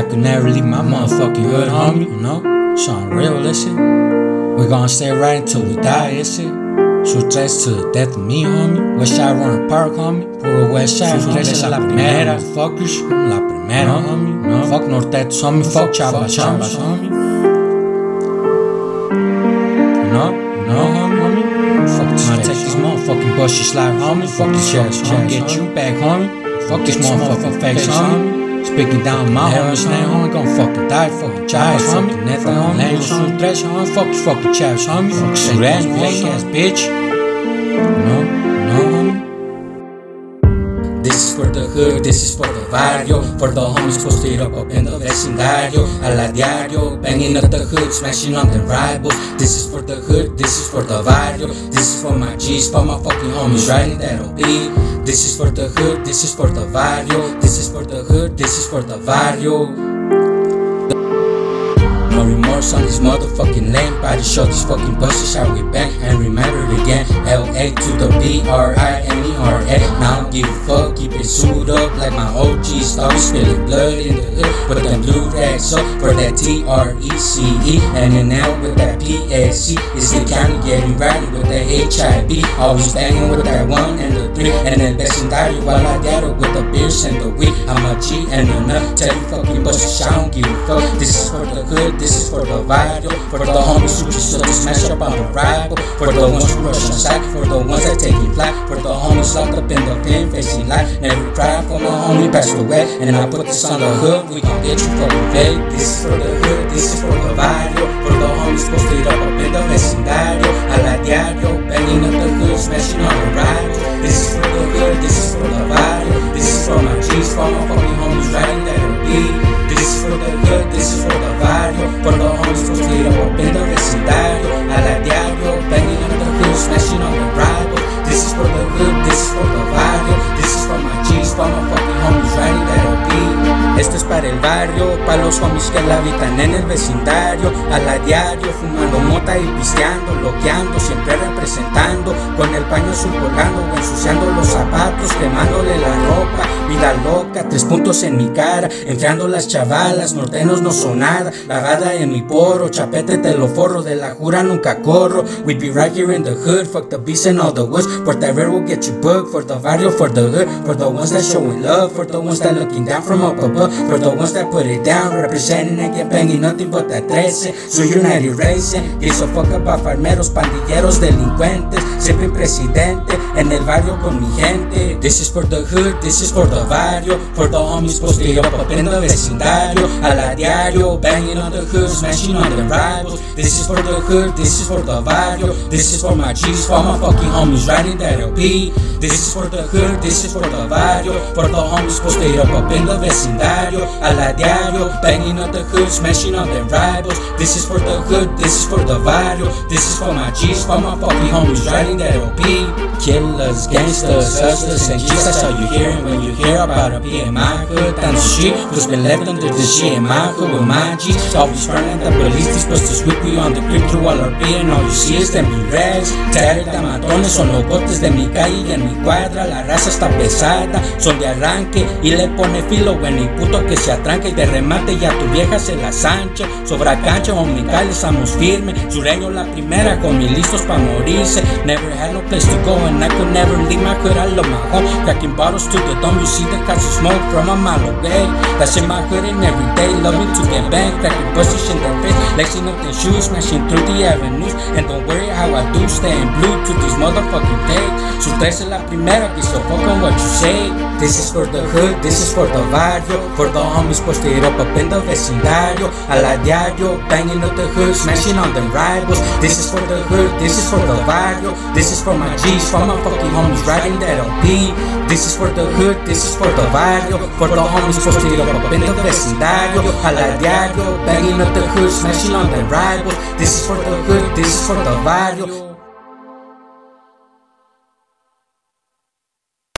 could never leave my motherfucking hood, homie. You know, something real, that shit. We gon' stay right until we die, that shit. Shoot threats to the death of me, homie. West Side Runner Park, homie. Puro West Side, esa es la primera, fuckers. La primera, homie. No. Fuck Nortetos, homie. Fuck Chavas, homie. No, homie. Fuck this shit. Take these motherfucking buses like, homie. Fuck this shit. I'ma get you back, homie. Fuck this motherfucking face, homie. Speaking down my homie's name, homie. Gon' fucking die, fucking Chavas, homie. Neta, homie. Shoot threats, homie. Fuck you, fucking Chavas, homie. Fuck shoot ass, fake ass bitch. No, homie. This is for the hood, this is for the barrio. For the homies posted up in the vecindario. A la diario, banging up the hood, smashing on the rivals. This is for the hood, this is for the barrio. This is for my G's, for my fucking homies riding that OP. This is for the hood, this is for the barrio. This is for the hood, this is for the barrio. No remorse on this motherfucking lane. Body show these fucking buses how we bang and remember it again. L.A. to the B-R-I-M-E-R-A. Now I don't give a fuck, keep it suited up like my OGs. Always spilling blood in the hood, put them blue rags up for that T-R-E-C-E. And then now with that P-S-C, it's the county getting rowdy with that H-I-B. Always banging with that 1 and the 3. And then vecindario while I got it with the beers and the weed. I'm a G and a nut, tell you fucking buses, I don't give a fuck. This is for the hood, this is for the barrio. For the homies who just smash up on the rival. For the ones who rush on side, for the ones that take it flat. For the homies locked up in the pen, facing life. Never cried for my homie passed away. And I put this on the hood, we gon' get you fucking paid. This is for the hood, this is for the barrio. For the homies posted up in the vecindario. A la diario, banging up the hood, smashing on the rival. This is for the hood, this is for the barrio. This is for my G's, for my fucking homies riding that OP. This is for the hood, this is for the barrio. For the homies posted up in the vecindario. A la diario, banging on the hood, smashing on the rival. This is for the hood, this is for the barrio. This is for my G's, for my fucking homies riding that OP. Esto es para el barrio, para los homies que la habitan en el vecindario. A la diario, fumando mota y pisteando, loqueando, siempre representando. Con el paño azul colgando o ensuciando los zapatos, quemándole la ropa. Vida loca, 3 puntos en mi cara, enfriando las chavalas, norteños no son nada. Lavada en mi poro, chapete te lo forro, de la jura nunca corro. We be right here in the hood, fuck the beast and all the woods. Whatever will get you booked, for the barrio, for the hood. For the ones that showing love, for the ones that looking down from up above. For the ones that put it down, representing and get banging nothing but that 13. So United Racing, gives a fuck about farmeros, pandilleros, delincuentes. Siempre presidente, en el barrio con mi gente. This is for the hood, this is for the barrio. For the homies posted up in the vecindario. A la diario, banging on the hood, smashing on the rivals. This is for the hood, this is for the barrio. This is for my G's, for my fucking homies riding that LP. This is for the hood, this is for the barrio. For the homies posted up in the vecindario. A la diario, banging on the hood, smashing on the rivals. This is for the hood, this is for the barrio. This is for my G's, for my fucking homies riding that LP. Killers, gangsters, hustlers, and G's, that's all you hearing when you hear about a P in my hood. Down the street, who's been left under the shit in my hood with my G's. Always running the police, these busters whip we on the creep through all our beer. And all you see is them blue rags. Tatted matones son los botes de mi calle y en mi cuadra. La raza está pesada, son de arranque y le pone filo, güey, ni puto que se atranque y de remate ya tu vieja se la sancha. Sobra cancha, homicales, estamos firmes. Sureño la primera, con mis listos pa' morirse. Never had no place to go and I could never leave my hood, I love my home. Cracking bottles to the dome, you see the clouds of smoke from a mile away. That's in my hood and every day, loving to get banged. Cracking buses in their face, lacing up their shoes, smashing through the avenues. And don't worry how I do, staying blue to these motherfucking days. Su tres es la primera, que so fuck on what you say. This is for the hood, this is for the barrio. For the homies posted up in the vecindario. A la diario, banging up the hood, smashing on them rivals. This is for the hood, this is for the barrio. This is for my G's, for my fucking homies riding that LP. This is for the hood, this is for the barrio. For the homies posted up in the vecindario. A la diario, banging up the hood, smashing on them rivals. This is for the hood, this is for the barrio.